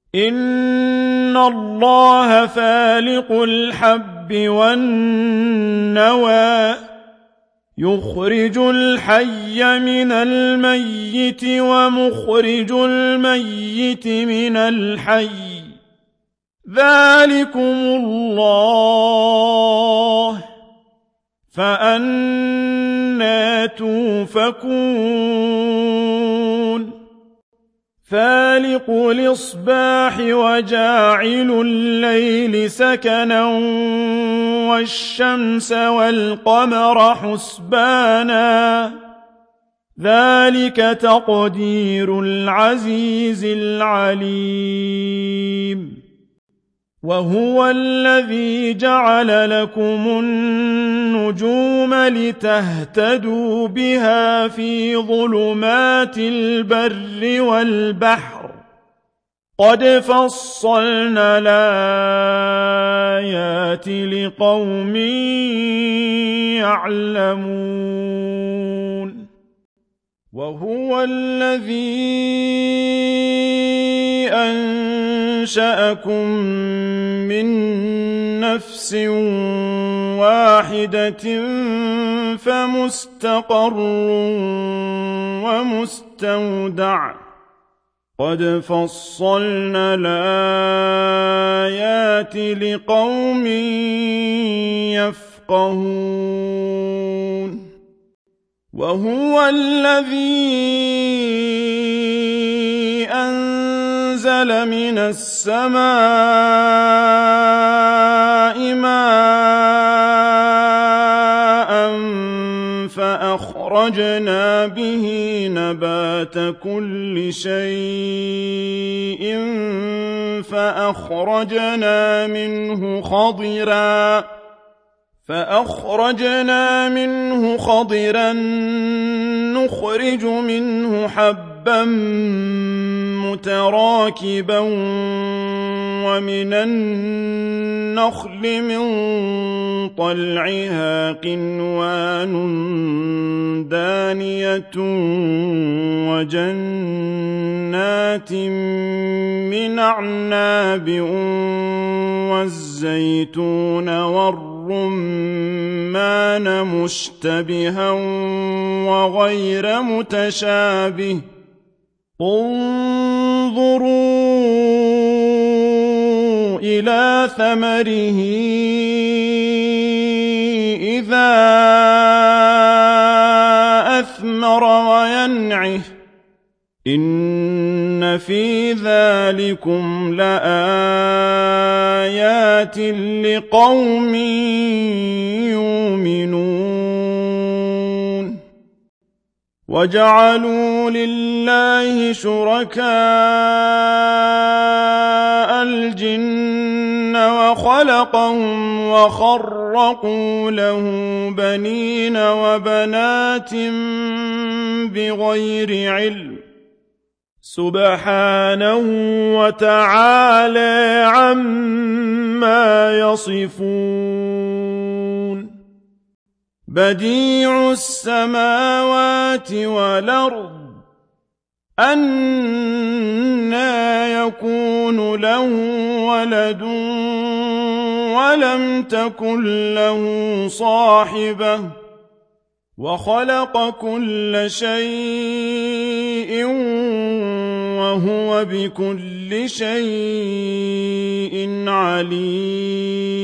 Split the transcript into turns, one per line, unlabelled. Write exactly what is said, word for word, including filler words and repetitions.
إِنَّ اللَّهَ فَالِقُ الْحَبِّ وَالنَّوَىٰ يُخْرِجُ الْحَيَّ مِنَ الْمَيِّتِ وَمُخْرِجُ الْمَيِّتِ مِنَ الْحَيِّ ۚ ذَٰلِكُمُ اللَّهُ ۖ فَأَنَّىٰ تُؤْفَكُونَ فَالِقُ الْإِصْبَاحِ وَجَاعِلُ اللَّيْلِ سَكَنًا وَالشَّمْسَ وَالْقَمَرَ حُسْبَانًا ۚ ذَٰلِكَ تَقْدِيرُ الْعَزِيزِ الْعَلِيمِ وَهُوَ الَّذِي جَعَلَ لَكُمُ النُّجُومَ لِتَهْتَدُوا بِهَا فِي ظُلُمَاتِ الْبَرِّ وَالْبَحْرِ ۗ قَدْ فَصَّلْنَا الْآيَاتِ لِقَوْمٍ يَعْلَمُونَ وَهُوَ الَّذِي أَنشَأَكُم مِّن نَّفْسٍ وَاحِدَةٍ فَمُسْتَقَرٌّ وَمُسْتَوْدَعٌ ۗ قَدْ فَصَّلْنَا الْآيَاتِ لِقَوْمٍ يَفْقَهُونَ وَهُوَ الَّذِي أَنزَلَ مِنَ السَّمَاءِ مَاءً فَأَخْرَجْنَا بِهِ نَبَاتَ كُلِّ شَيْءٍ فَأَخْرَجْنَا مِنْهُ خَضِرًا فَأَخْرَجْنَا مِنْهُ خَضِرًا نُّخْرِجُ مِنْهُ حَبًّا مُّتَرَاكِبًا وَمِنَ النَّخْلِ مِن طَلْعِهَا قِنْوَانٌ دَانِيَةٌ وَجَنَّاتٍ مِّنْ أَعْنَابٍ وَالزَّيْتُونَ وَالرُّمَّانَ مُشْتَبِهًا وَغَيْرَ مُتَشَابِهٍ ۗ انظُرُوا إِلَىٰ ثَمَرِهِ إِذَا أَثْمَرَ وَيَنْعِهِ ۚ إِنَّ فِي ذَٰلِكُمْ لَآيَاتٍ لِّقَوْمٍ يُؤْمِنُونَ وَجَعَلُوا لِلَّهِ شُرَكَاءَ الْجِنَّ وَخَلَقَهُمْ وَخَرَّقُوا لَهُ بَنِينَ وَبَنَاتٍ بِغَيْرِ عِلْمٍ ۚ سُبْحَانَهُ وَتَعَالَىٰ عَمَّا يَصِفُونَ بَدِيعُ السَّمَاوَاتِ وَالْأَرْضِ ۖ أَنَّىٰ يَكُونُ لَهُ وَلَدٌ وَلَمْ تَكُن لَّهُ صَاحِبَةٌ ۖ وَخَلَقَ كُلَّ شَيْءٍ وَهُوَ بِكُلِّ شَيْءٍ عَلِيمٌ